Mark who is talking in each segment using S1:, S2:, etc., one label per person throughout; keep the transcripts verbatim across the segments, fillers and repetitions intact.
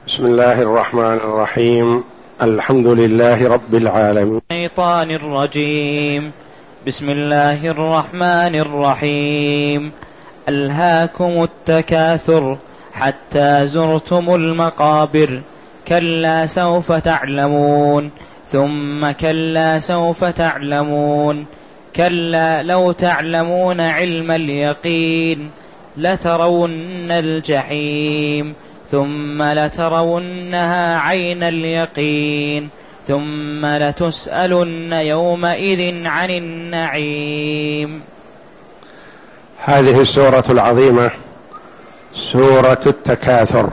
S1: بسم الله الرحمن الرحيم. الحمد لله رب العالمين.
S2: الشيطان الرجيم. بسم الله الرحمن الرحيم. ألهاكم التكاثر حتى زرتم المقابر، كلا سوف تعلمون، ثم كلا سوف تعلمون، كلا لو تعلمون علم اليقين لترون الجحيم، ثم لترونها عين اليقين، ثم لتسألن يومئذ عن النعيم.
S1: هذه السورة العظيمة سورة التكاثر،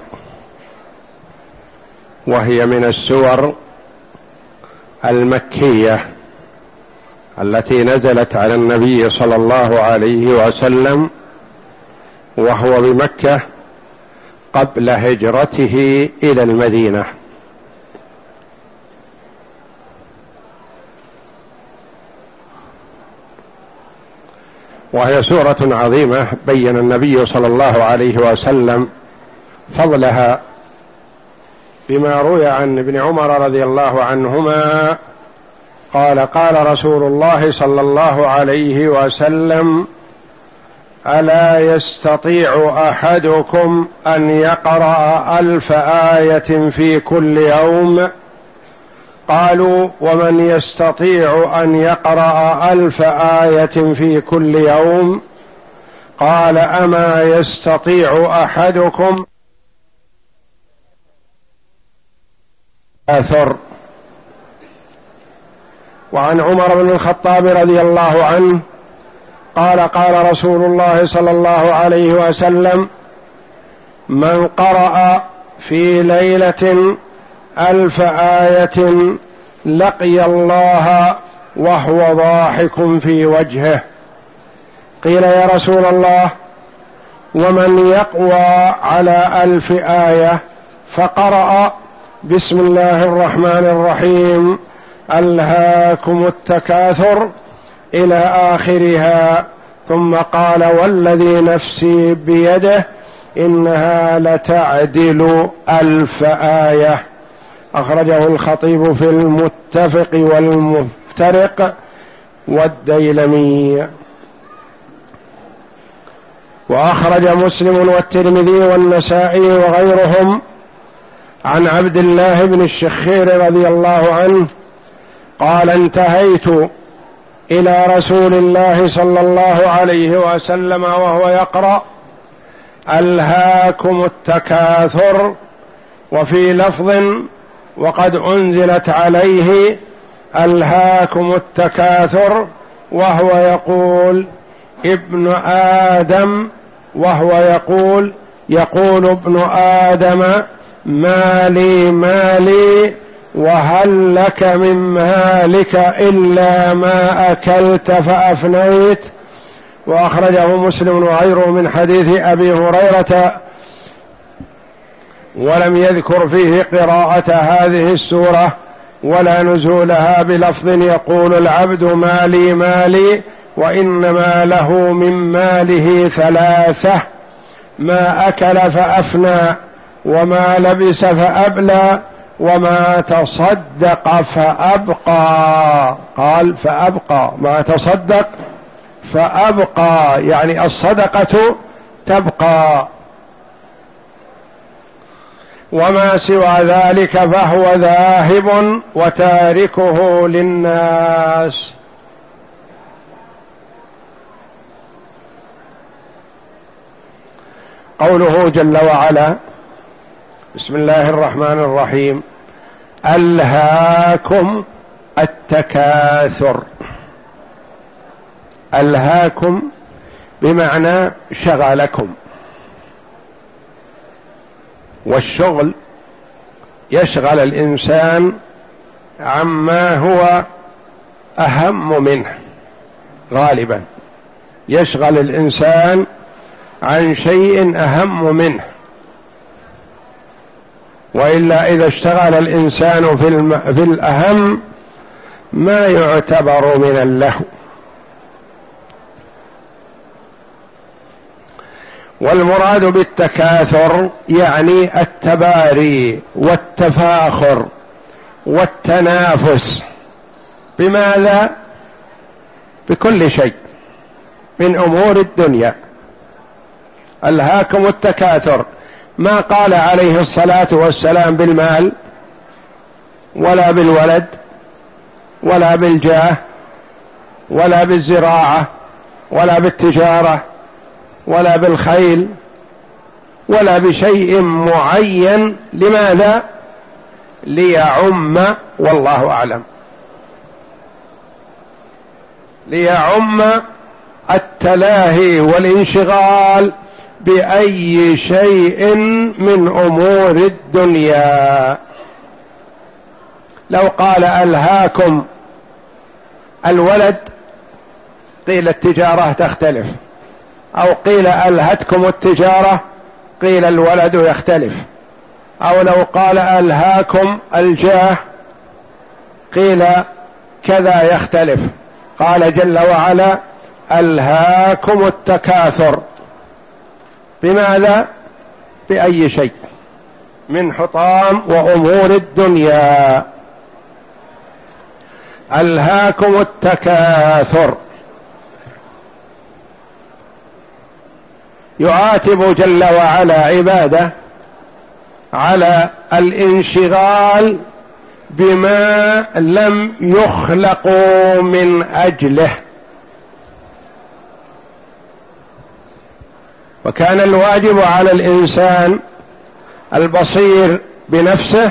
S1: وهي من السور المكية التي نزلت على النبي صلى الله عليه وسلم وهو بمكة قبل هجرته إلى المدينة. وهي سورة عظيمة بين النبي صلى الله عليه وسلم فضلها بما روي عن ابن عمر رضي الله عنهما قال: قال رسول الله صلى الله عليه وسلم: ألا يستطيع أحدكم أن يقرأ ألف آية في كل يوم؟ قالوا: ومن يستطيع أن يقرأ ألف آية في كل يوم؟ قال: أما يستطيع أحدكم أثر. وعن عمر بن الخطاب رضي الله عنه قال: قال رسول الله صلى الله عليه وسلم: من قرأ في ليلة ألف آية لقي الله وهو ضاحك في وجهه. قيل: يا رسول الله، ومن يقوى على ألف آية؟ فقرأ: بسم الله الرحمن الرحيم، ألهاكم التكاثر إلى آخرها، ثم قال: والذي نفسي بيده إنها لتعدل ألف آية. أخرجه الخطيب في المتفق والمفترق والديلمي. وأخرج مسلم والترمذي والنسائي وغيرهم عن عبد الله بن الشخير رضي الله عنه قال: انتهيت إلى رسول الله صلى الله عليه وسلم وهو يقرأ: ألهاكم التكاثر، وفي لفظ: وقد أنزلت عليه ألهاكم التكاثر، وهو يقول: ابن آدم، وهو يقول يقول ابن آدم: مالي مالي، وهل لك من مالك إلا ما أكلت فأفنيت. وأخرجه مسلم وغيره من حديث أبي هريرة، ولم يذكر فيه قراءة هذه السورة ولا نزولها بلفظ يقول العبد مالي مالي، وإنما له من ماله ثلاثة: ما أكل فأفنى، وما لبس فأبلى، وما تصدق فأبقى. قال: فأبقى، ما تصدق فأبقى، يعني الصدقة تبقى، وما سوى ذلك فهو ذاهب وتاركه للناس. قوله جل وعلا: بسم الله الرحمن الرحيم، ألهاكم التكاثر. ألهاكم بمعنى شغلكم، والشغل يشغل الإنسان عما هو أهم منه، غالبا يشغل الإنسان عن شيء أهم منه، وإلا إذا اشتغل الإنسان في, الم... في الأهم ما يعتبر من اللهو. والمراد بالتكاثر يعني التباري والتفاخر والتنافس. بماذا؟ بكل شيء من أمور الدنيا. ألهاكم التكاثر، ما قال عليه الصلاة والسلام بالمال ولا بالولد ولا بالجاه ولا بالزراعة ولا بالتجارة ولا بالخيل ولا بشيء معين. لماذا؟ ليعم، والله أعلم، ليعم التلاهي والانشغال بأي شيء من أمور الدنيا. لو قال ألهاكم الولد قيل التجارة تختلف، أو قيل ألهتكم التجارة قيل الولد يختلف، أو لو قال ألهاكم الجاه قيل كذا يختلف. قال جل وعلا ألهاكم التكاثر. بماذا؟ بأي شيء من حطام وأمور الدنيا. ألهاكم التكاثر. يعاتب جل وعلا عباده على الانشغال بما لم يخلقوا من أجله. وكان الواجب على الإنسان البصير بنفسه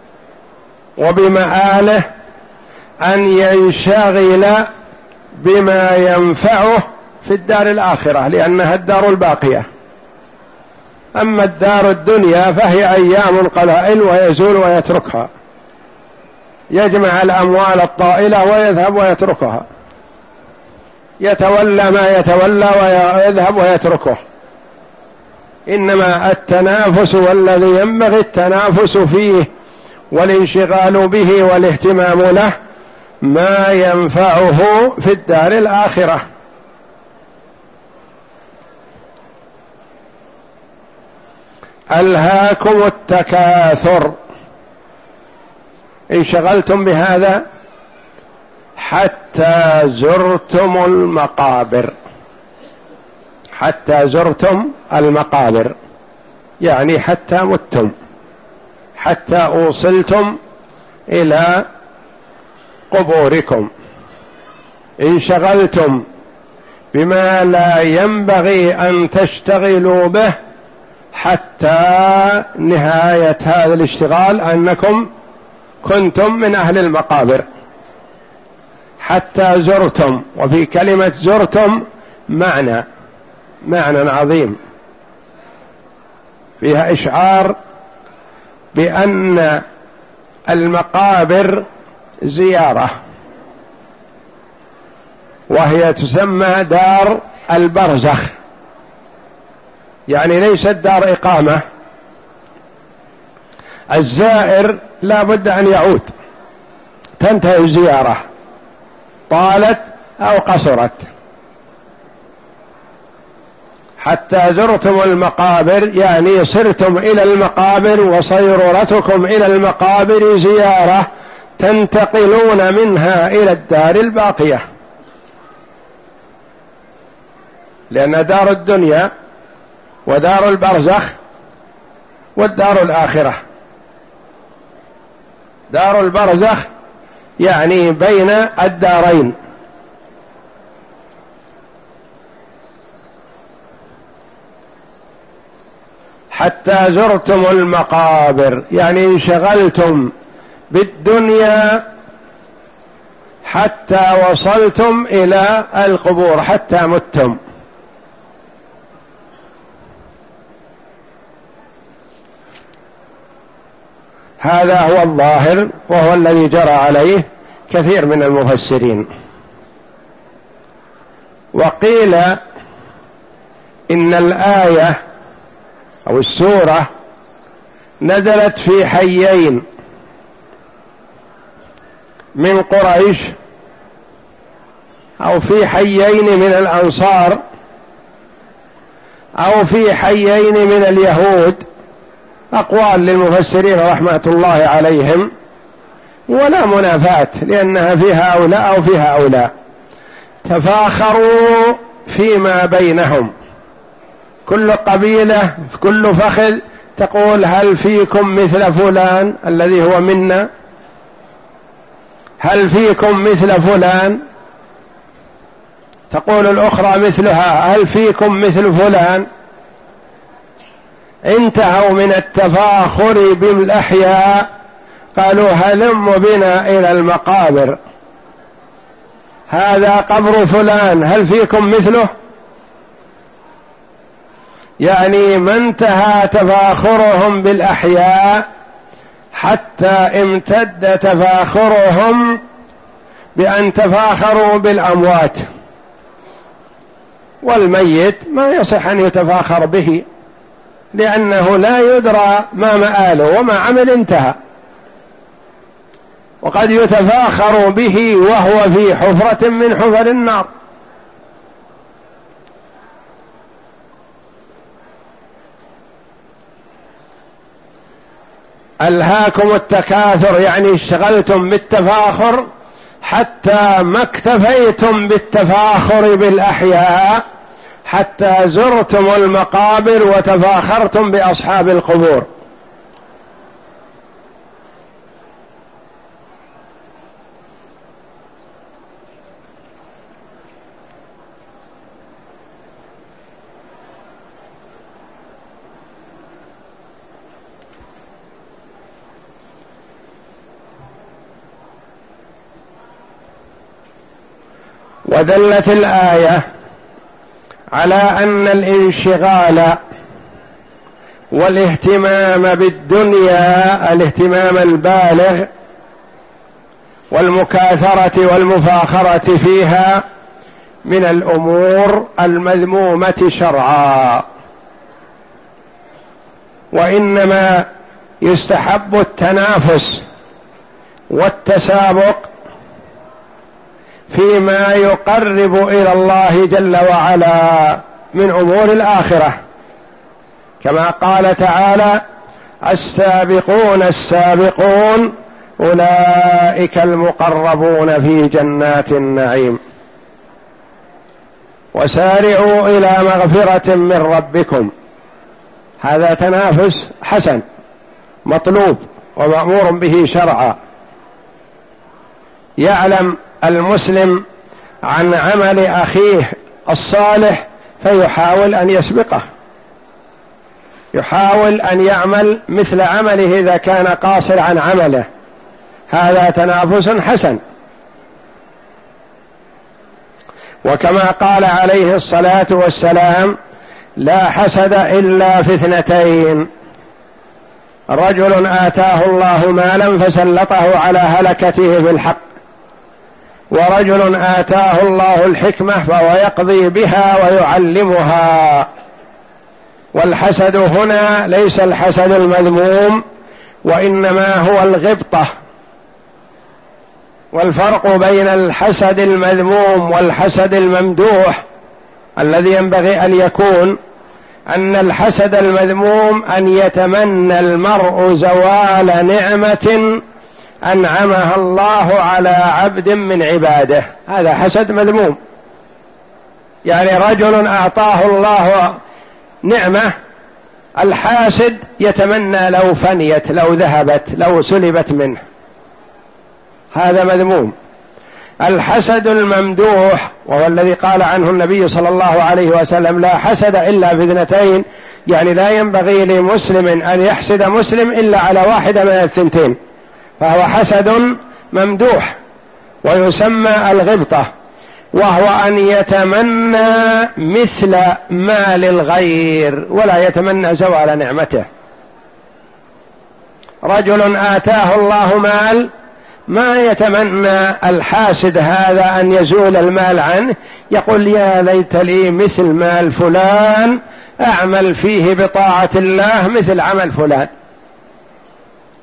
S1: وبمآله أن ينشغل بما ينفعه في الدار الآخرة، لأنها الدار الباقية. أما الدار الدنيا فهي أيام قلائل ويزول ويتركها، يجمع الأموال الطائلة ويذهب ويتركها، يتولى ما يتولى ويذهب ويتركه. إنما التنافس والذي ينبغي التنافس فيه والانشغال به والاهتمام له ما ينفعه في الدار الآخرة. ألهاكم التكاثر، انشغلتم بهذا حتى زرتم المقابر. حتى زرتم المقابر يعني حتى متم، حتى أوصلتم إلى قبوركم. انشغلتم بما لا ينبغي أن تشتغلوا به حتى نهاية هذا الاشتغال أنكم كنتم من أهل المقابر. حتى زرتم، وفي كلمة زرتم معنى معنى عظيم فيها إشعار بأن المقابر زيارة، وهي تسمى دار البرزخ، يعني ليست دار إقامة. الزائر لا بد أن يعود، تنتهي الزيارة طالت أو قصرت. حتى زرتم المقابر يعني صرتم إلى المقابر، وصيرورتكم إلى المقابر زيارة تنتقلون منها إلى الدار الباقية، لأن دار الدنيا ودار البرزخ والدار الآخرة. دار البرزخ يعني بين الدارين، حتى زرتم المقابر يعني انشغلتم بالدنيا حتى وصلتم إلى القبور، حتى متم. هذا هو الظاهر، وهو الذي جرى عليه كثير من المفسرين. وقيل إن الآية أو السورة نزلت في حيين من قريش أو في حيين من الأنصار، أو في حيين من اليهود، أقوال للمفسرين رحمة الله عليهم، ولا منافاة لأنها فيها هؤلاء أو فيها هؤلاء، تفاخروا فيما بينهم، كل قبيلة في كل فخذ تقول هل فيكم مثل فلان الذي هو منا، هل فيكم مثل فلان، تقول الأخرى مثلها هل فيكم مثل فلان. انتهوا من التفاخر بالأحياء قالوا هلم بنا إلى المقابر، هذا قبر فلان هل فيكم مثله، يعني ما انتهى تفاخرهم بالأحياء حتى امتد تفاخرهم بأن تفاخروا بالأموات، والميت ما يصح أن يتفاخر به لأنه لا يدرى ما مآله وما عمل انتهى، وقد يتفاخر به وهو في حفرة من حفر النار. ألهاكم التكاثر يعني اشتغلتم بالتفاخر حتى ما اكتفيتم بالتفاخر بالأحياء، حتى زرتم المقابر وتفاخرتم بأصحاب القبور. ودلت الآية على أن الانشغال والاهتمام بالدنيا الاهتمام البالغ والمكاثرة والمفاخرة فيها من الأمور المذمومة شرعا، وإنما يستحب التنافس والتسابق فيما يقرب إلى الله جل وعلا من أمور الآخرة، كما قال تعالى السابقون السابقون أولئك المقربون في جنات النعيم، وسارعوا إلى مغفرة من ربكم. هذا تنافس حسن مطلوب ومأمور به شرعا. يعلم المسلم عن عمل أخيه الصالح فيحاول أن يسبقه، يحاول أن يعمل مثل عمله إذا كان قاصر عن عمله، هذا تنافس حسن. وكما قال عليه الصلاة والسلام لا حسد إلا في اثنتين: رجل آتاه الله مالا فسلطه على هلكته في الحق، ورجل آتاه الله الحكمة فهو يقضي بها ويعلمها. والحسد هنا ليس الحسد المذموم، وإنما هو الغبطة. والفرق بين الحسد المذموم والحسد الممدوح الذي ينبغي أن يكون أن الحسد المذموم أن يتمنى المرء زوال نعمة أنعمها الله على عبد من عباده، هذا حسد مذموم. يعني رجل أعطاه الله نعمة، الحاسد يتمنى لو فنيت، لو ذهبت، لو سلبت منه، هذا مذموم. الحسد الممدوح وهو الذي قال عنه النبي صلى الله عليه وسلم لا حسد إلا في اثنتين، يعني لا ينبغي لمسلم أن يحسد مسلم إلا على واحدة من الثنتين، فهو حسد ممدوح ويسمى الغبطة، وهو أن يتمنى مثل مال الغير ولا يتمنى زوال نعمته. رجل آتاه الله مال ما يتمنى الحاسد هذا أن يزول المال عنه، يقول يا ليت لي مثل مال فلان أعمل فيه بطاعة الله مثل عمل فلان.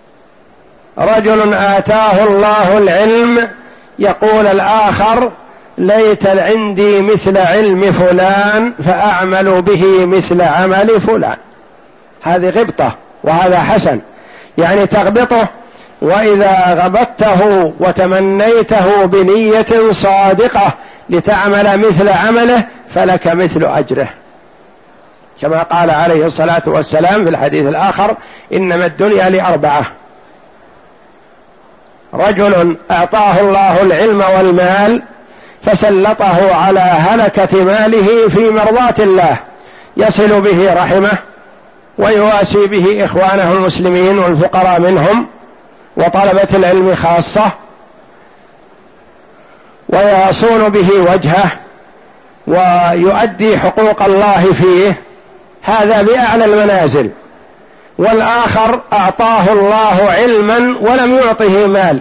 S1: رجل آتاه الله العلم يقول الآخر ليت عندي مثل علم فلان فأعمل به مثل عمل فلان. هذه غبطة وهذا حسن، يعني تغبطه، وإذا غبطته وتمنيته بنية صادقة لتعمل مثل عمله فلك مثل أجره، كما قال عليه الصلاة والسلام في الحديث الآخر: إنما الدنيا لأربعة: رجل أعطاه الله العلم والمال فسلطه على هلكة ماله في مرضاة الله، يصل به رحمه ويواسي به إخوانه المسلمين والفقراء منهم وطلبة العلم خاصة، ويصون به وجهه ويؤدي حقوق الله فيه، هذا بأعلى المنازل. والآخر أعطاه الله علما ولم يعطه مال،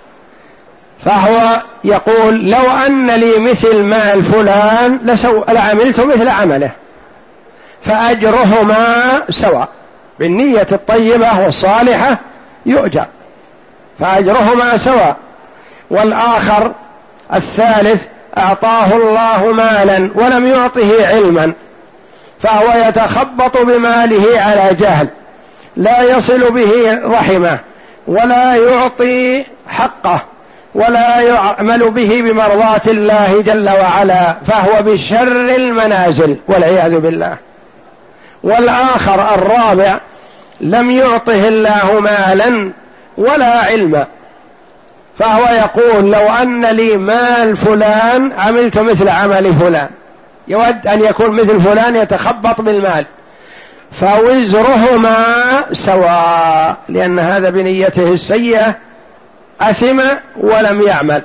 S1: فهو يقول: لو أن لي مثل مال فلان لسو... لعملت مثل عمله، فأجرهما سواء، بالنية الطيبة والصالحة يؤجر، فأجرهما سواء. والآخر الثالث أعطاه الله مالا ولم يعطه علما، فهو يتخبط بماله على جهل، لا يصل به رحمه ولا يعطي حقه ولا يعمل به بمرضاة الله جل وعلا، فهو بشر المنازل والعياذ بالله. والآخر الرابع لم يعطه الله مالا ولا علما، فهو يقول: لو أن لي مال فلان عملت مثل عمل فلان، يود أن يكون مثل فلان يتخبط بالمال، فوزرهما سواء، لأن هذا بنيته السيئة أثم ولم يعمل.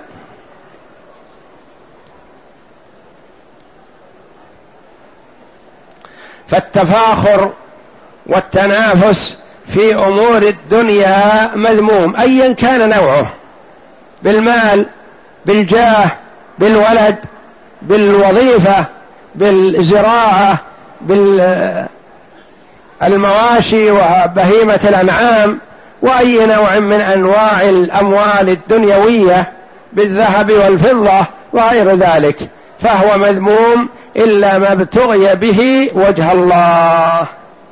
S1: فالتفاخر والتنافس في أمور الدنيا مذموم أيا كان نوعه، بالمال، بالجاه، بالولد، بالوظيفة، بالزراعة، بالمواشي وبهيمة الأنعام، وأي نوع من أنواع الأموال الدنيوية، بالذهب والفضة وغير ذلك، فهو مذموم إلا ما ابتغي به وجه الله.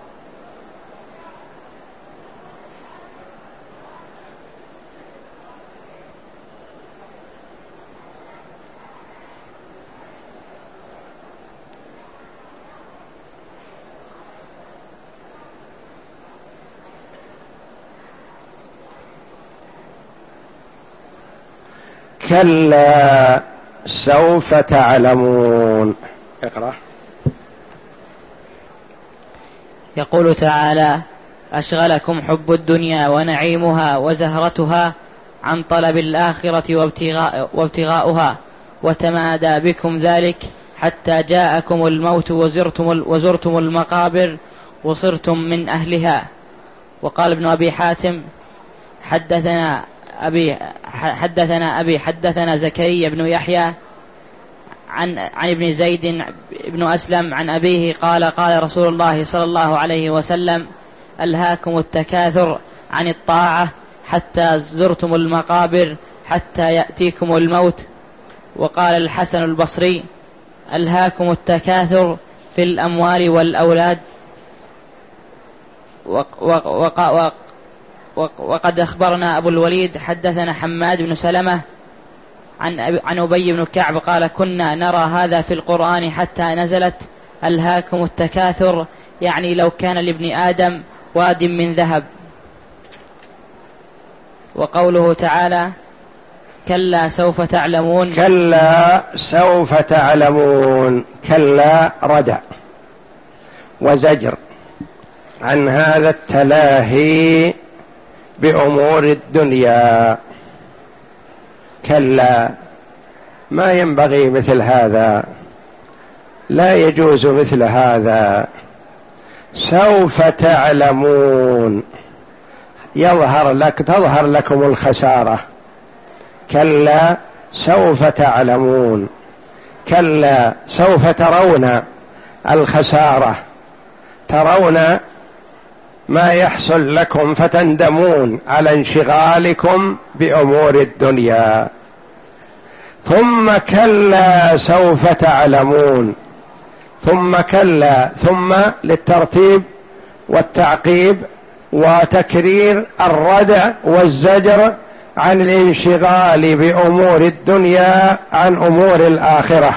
S1: كلا سوف تعلمون. اقرأ.
S2: يقول تعالى: أشغلكم حب الدنيا ونعيمها وزهرتها عن طلب الآخرة وابتغاء وابتغاؤها، وتمادى بكم ذلك حتى جاءكم الموت وزرتم, وزرتم المقابر وصرتم من أهلها. وقال ابن أبي حاتم: حدثنا أبي حدثنا أبي حدثنا زكريا بن يحيى عن عن ابن زيد بن أسلم عن أبيه قال: قال رسول الله صلى الله عليه وسلم: ألهاكم التكاثر عن الطاعة حتى زرتم المقابر حتى يأتيكم الموت. وقال الحسن البصري: ألهاكم التكاثر في الأموال والأولاد. وقد أخبرنا أبو الوليد حدثنا حماد بن سلمة عن عن أبي بن كعب قال: كنا نرى هذا في القرآن حتى نزلت: ألهاكم التكاثر، يعني لو كان لابن آدم واد من ذهب. وقوله تعالى: كلا سوف تعلمون.
S1: كلا سوف تعلمون، كلا ردع وزجر عن هذا التلاهي بأمور الدنيا. كلا، ما ينبغي مثل هذا، لا يجوز مثل هذا. سوف تعلمون، يظهر لك تظهر لكم الخسارة. كلا سوف تعلمون، كلا سوف ترون الخسارة، ترون ما يحصل لكم فتندمون على انشغالكم بأمور الدنيا. ثم كلا سوف تعلمون، ثم كلا، ثم للترتيب والتعقيب وتكرير الردع والزجر عن الانشغال بأمور الدنيا عن أمور الآخرة.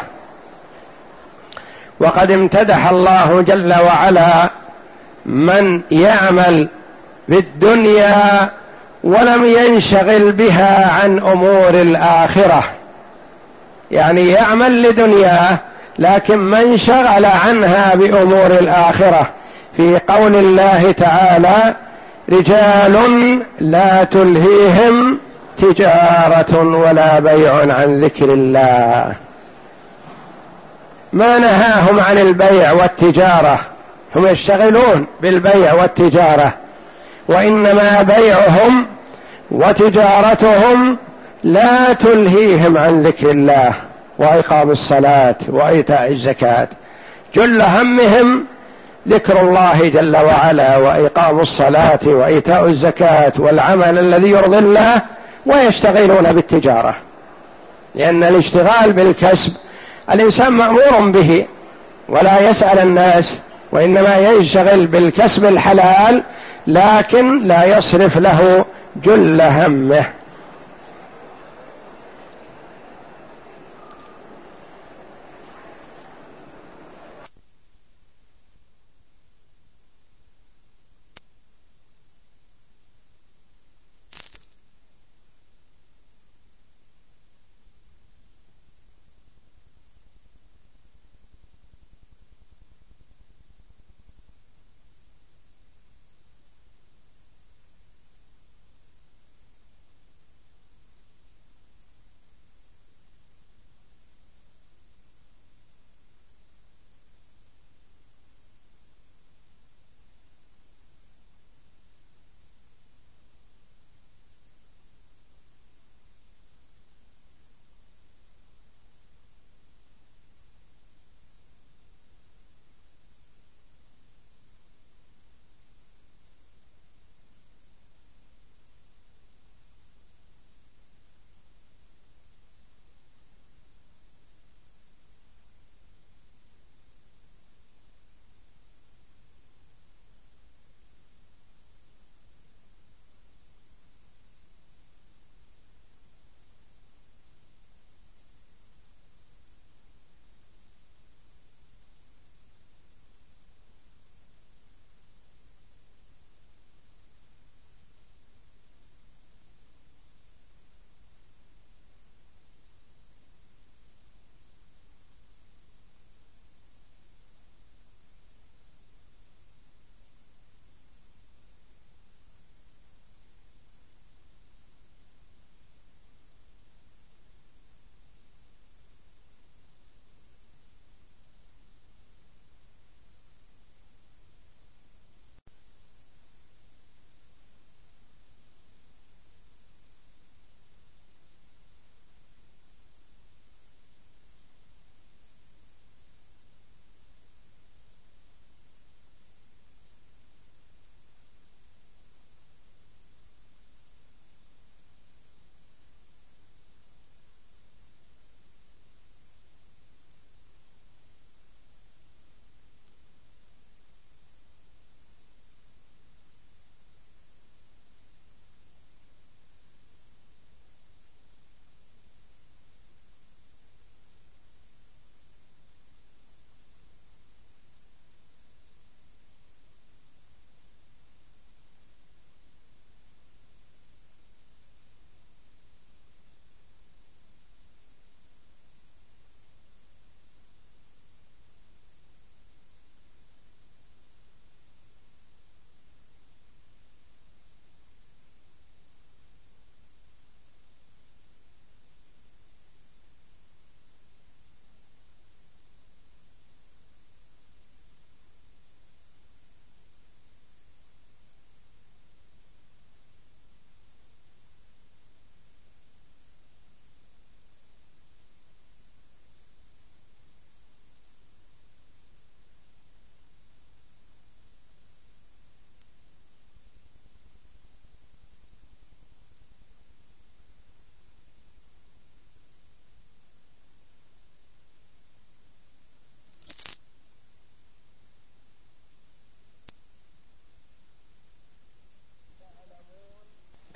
S1: وقد امتدح الله جل وعلا من يعمل بالدنيا ولم ينشغل بها عن أمور الآخرة، يعني يعمل لدنياه لكن من شغل عنها بأمور الآخرة، في قول الله تعالى: رجال لا تلهيهم تجارة ولا بيع عن ذكر الله. ما نهاهم عن البيع والتجارة، هم يشتغلون بالبيع والتجارة، وإنما بيعهم وتجارتهم لا تلهيهم عن ذكر الله وإقام الصلاة وإيتاء الزكاة، جل همهم ذكر الله جل وعلا وإقام الصلاة وإيتاء الزكاة والعمل الذي يرضي الله، ويشتغلون بالتجارة، لأن الاشتغال بالكسب الإنسان مأمور به ولا يسأل الناس، وإنما يشتغل بالكسب الحلال لكن لا يصرف له جل همه.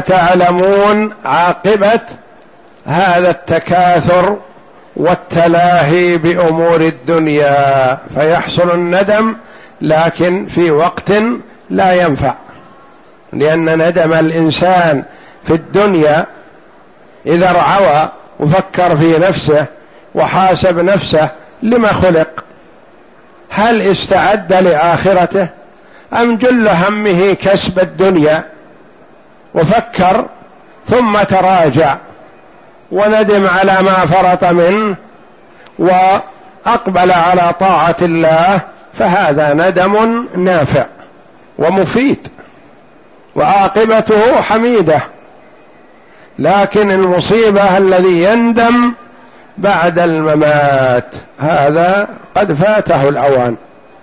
S1: تعلمون عاقبة هذا التكاثر والتلاهي بأمور الدنيا، فيحصل الندم لكن في وقت لا ينفع، لأن ندم الإنسان في الدنيا إذا رعوى وفكر في نفسه وحاسب نفسه لما خلق، هل استعد لآخرته أم جل همه كسب الدنيا وفكر ثم تراجع وندم على ما فرط منه وأقبل على طاعة الله، فهذا ندم نافع ومفيد وعاقبته حميدة. لكن المصيبة الذي يندم بعد الممات هذا قد فاته الأوان.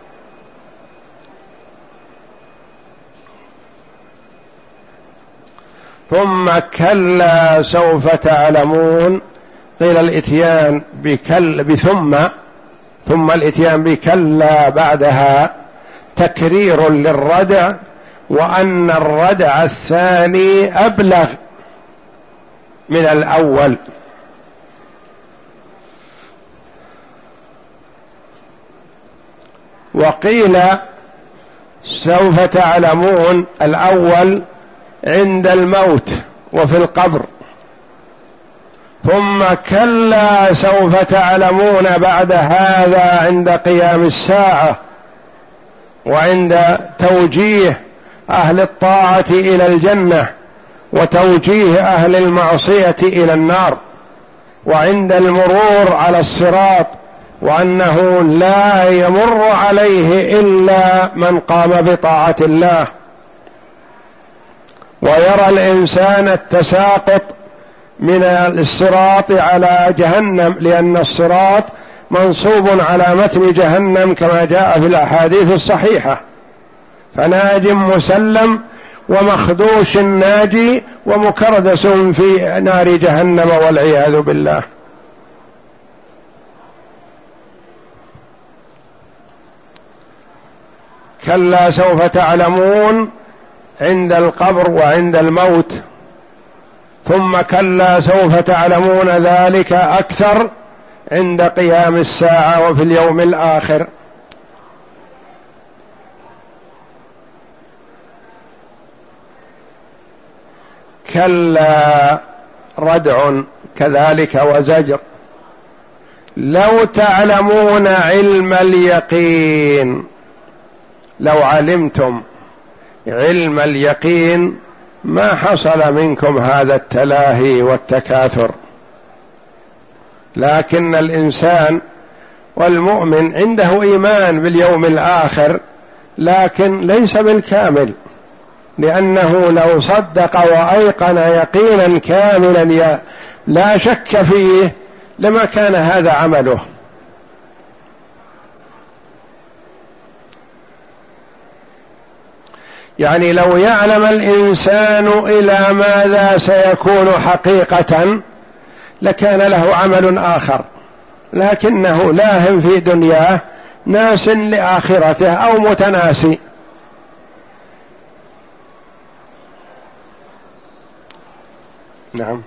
S1: ثم كلا سوف تعلمون، قيل الاتيان بكل بثم، ثم الاتيان بكلا بعدها تكرير للردع، وأن الردع الثاني أبلغ من الأول. وقيل سوف تعلمون الأول عند الموت وفي القبر، ثم كلا سوف تعلمون بعد هذا عند قيام الساعة، وعند توجيه أهل الطاعة إلى الجنة وتوجيه أهل المعصية إلى النار، وعند المرور على الصراط، وأنه لا يمر عليه إلا من قام بطاعة الله، ويرى الإنسان التساقط من الصراط على جهنم، لأن الصراط منصوب على متن جهنم كما جاء في الأحاديث الصحيحة، فناج مسلم ومخدوش ناجي ومكردس في نار جهنم والعياذ بالله. كلا سوف تعلمون عند القبر وعند الموت، ثم كلا سوف تعلمون ذلك أكثر عند قيام الساعة وفي اليوم الآخر. كلا ردع كذلك وزجر. لو تعلمون علم اليقين، لو علمتم علم اليقين ما حصل منكم هذا التلاهي والتكاثر. لكن الإنسان والمؤمن عنده إيمان باليوم الآخر، لكن ليس بالكامل، لأنه لو صدق وأيقن يقينا كاملا لا شك فيه لما كان هذا عمله. يعني لو يعلم الإنسان إلى ماذا سيكون حقيقة لكان له عمل آخر، لكنه لاهٍ في دنياه ناس لآخرته أو متناسي. نعم.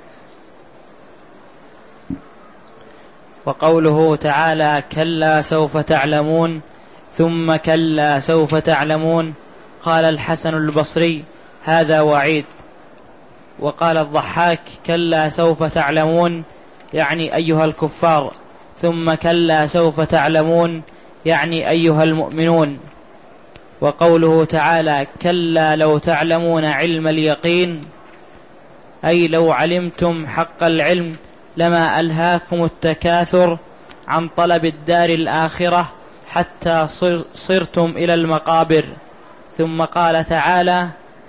S2: وقوله تعالى كلا سوف تعلمون ثم كلا سوف تعلمون، قال الحسن البصري هذا وعيد. وقال الضحاك كلا سوف تعلمون يعني أيها الكفار، ثم كلا سوف تعلمون يعني أيها المؤمنون. وقوله تعالى كلا لو تعلمون علم اليقين، أي لو علمتم حق العلم لما ألهاكم التكاثر عن طلب الدار الآخرة حتى صرتم إلى المقابر. ثم قال تعالى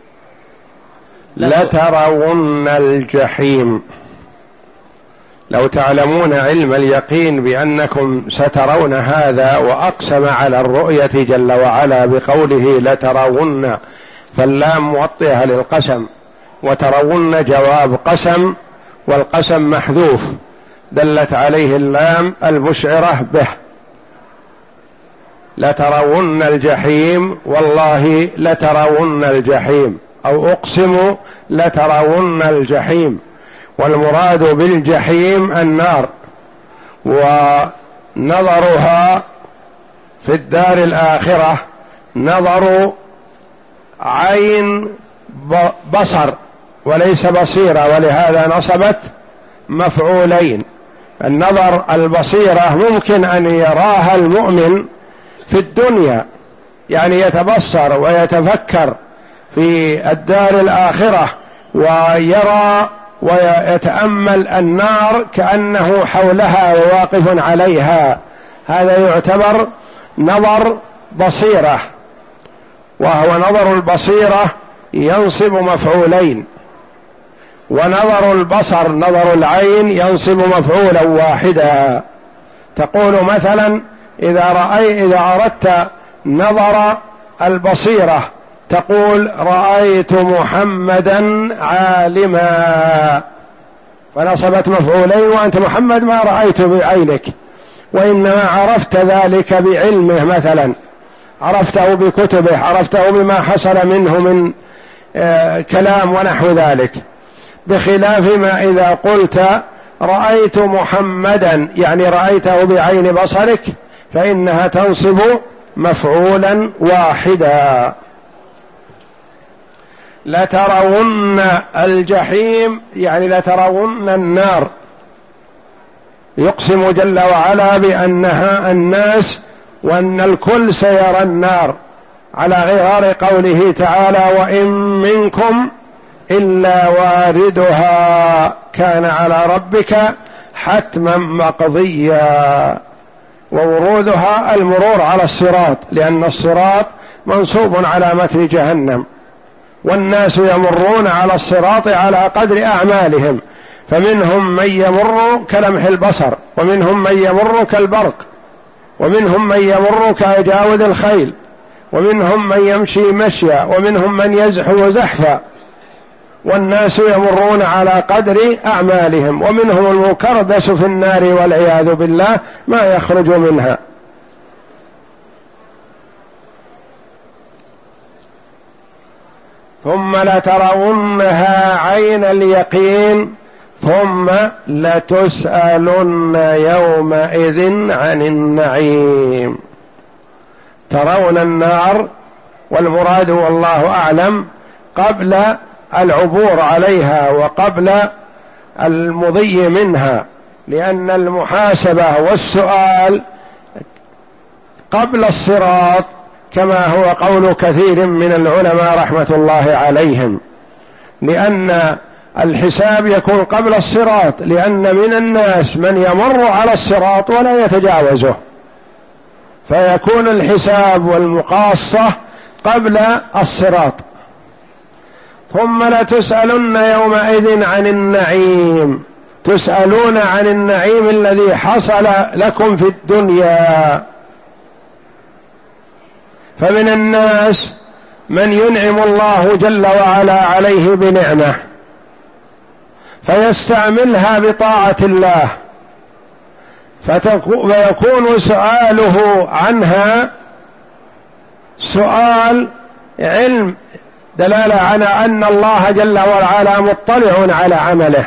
S1: لترون الجحيم. لو تعلمون علم اليقين بأنكم سترون هذا، وأقسم على الرؤية جل وعلا بقوله لترون، فاللام موطئة للقسم، وترون جواب قسم، والقسم محذوف دلت عليه اللام المشعرة به. لترون الجحيم، والله لترون الجحيم، أو أقسم لترون الجحيم، والمراد بالجحيم النار، ونظرها في الدار الآخرة نظر عين بصر وليس بصيرة، ولهذا نصبت مفعولين. النظر البصيرة ممكن أن يراها المؤمن في الدنيا، يعني يتبصر ويتفكر في الدار الآخرة ويرى ويتأمل النار كأنه حولها وواقف عليها، هذا يعتبر نظر بصيرة، وهو نظر البصيرة ينصب مفعولين، ونظر البصر نظر العين ينصب مفعولا واحدا. تقول مثلا إذا رأي إذا أردت نظر البصيرة تقول رأيت محمدا عالما، فنصبت مفعولين، وأنت محمد ما رأيته بعينك، وإنما عرفت ذلك بعلمه، مثلا عرفته بكتبه، عرفته بما حصل منه من آه كلام ونحو ذلك، بخلاف ما إذا قلت رأيت محمدا يعني رأيته بعين بصرك، فإنها تنصب مفعولا واحدا. لترون الجحيم يعني لترون النار، يقسم جل وعلا بأنها الناس وأن الكل سيرى النار، على غرار قوله تعالى وإن منكم إلا واردها كان على ربك حتما مقضيا. وورودها المرور على الصراط، لأن الصراط منصوب على متن جهنم، والناس يمرون على الصراط على قدر أعمالهم، فمنهم من يمر كلمح البصر، ومنهم من يمر كالبرق، ومنهم من يمر كأجاود الخيل، ومنهم من يمشي مشيا، ومنهم من يزحف زحفا، والناس يمرون على قدر أعمالهم، ومنهم المكردس في النار والعياذ بالله ما يخرج منها. ثم لترونها عين اليقين ثم لتسألن يومئذ عن النعيم. ترون النار، والمراد والله أعلم قبل العبور عليها وقبل المضي منها، لأن المحاسبة والسؤال قبل الصراط، كما هو قول كثير من العلماء رحمة الله عليهم، لأن الحساب يكون قبل الصراط، لأن من الناس من يمر على الصراط ولا يتجاوزه، فيكون الحساب والمقاصة قبل الصراط. ثم لتسألن يومئذ عن النعيم، تسألون عن النعيم الذي حصل لكم في الدنيا. فمن الناس من ينعم الله جل وعلا عليه بنعمة فيستعملها بطاعة الله، فيكون سؤاله عنها سؤال علم، دلالة على أن الله جل وعلا مطلع على عمله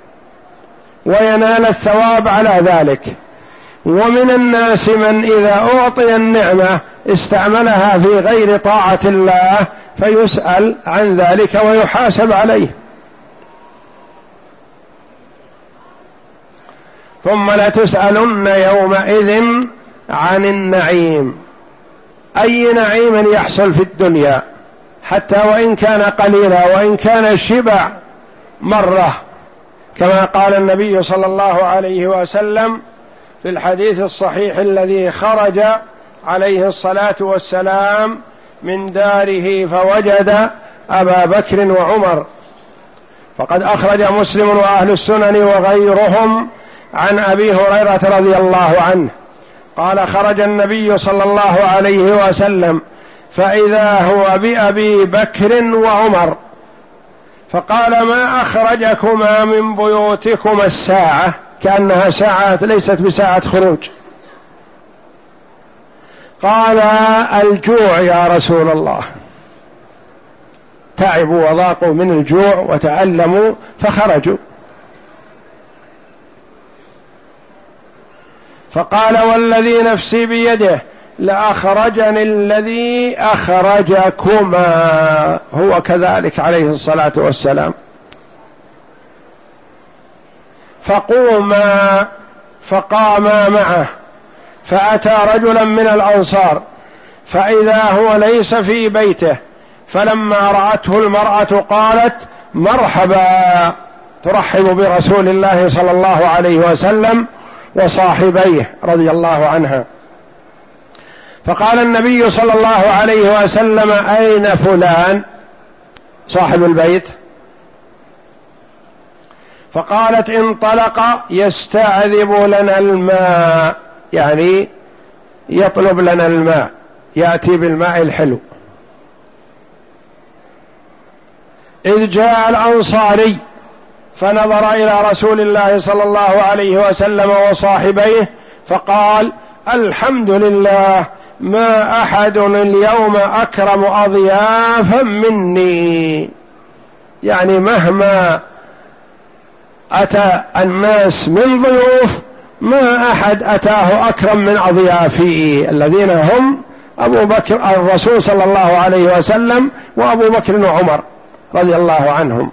S1: وينال الثواب على ذلك. ومن الناس من إذا أعطي النعمة استعملها في غير طاعة الله فيسأل عن ذلك ويحاسب عليه. ثم لتسألن يومئذ عن النعيم، أي نعيم يحصل في الدنيا حتى وإن كان قليلا، وإن كان الشبع مرة، كما قال النبي صلى الله عليه وسلم في الحديث الصحيح الذي خرج عليه الصلاة والسلام من داره فوجد أبا بكر وعمر، فقد أخرج مسلم وأهل السنن وغيرهم عن أبي هريرة رضي الله عنه قال خرج النبي صلى الله عليه وسلم فإذا هو بأبي بكر وعمر، فقال ما أخرجكما من بيوتكما الساعة، كأنها ساعة ليست بساعة خروج. قال الجوع يا رسول الله. تعبوا وضاقوا من الجوع وتألموا فخرجوا. فقال والذي نفسي بيده لأخرجني الذي أخرجكما، هو كذلك عليه الصلاة والسلام. فقوما، فقاما معه، فأتى رجلا من الأنصار فإذا هو ليس في بيته، فلما رأته المرأة قالت مرحبا، ترحب برسول الله صلى الله عليه وسلم وصاحبيه رضي الله عنها. فقال النبي صلى الله عليه وسلم أين فلان صاحب البيت؟ فقالت انطلق يستعذب لنا الماء، يعني يطلب لنا الماء، يأتي بالماء الحلو. إذ جاء الأنصاري فنظر إلى رسول الله صلى الله عليه وسلم وصاحبيه فقال الحمد لله، ما أحد اليوم أكرم أضيافا مني، يعني مهما أتى الناس من ضيوف ما أحد أتاه أكرم من أضيافي الذين هم أبو بكر الرسول صلى الله عليه وسلم وأبو بكر وعمر رضي الله عنهم.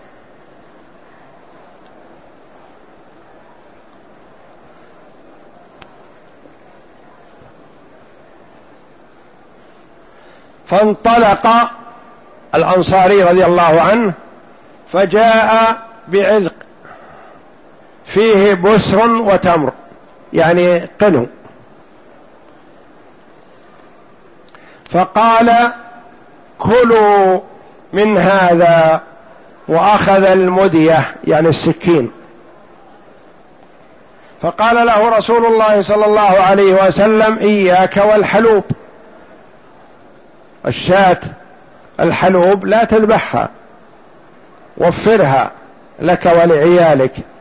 S1: فانطلق الأنصاري رضي الله عنه فجاء بعذق فيه بسر وتمر، يعني قنو، فقال كلوا من هذا، وأخذ المدية يعني السكين. فقال له رسول الله صلى الله عليه وسلم إياك والحلوب، الشاة الحلوب لا تذبحها، وفرها لك ولعيالك.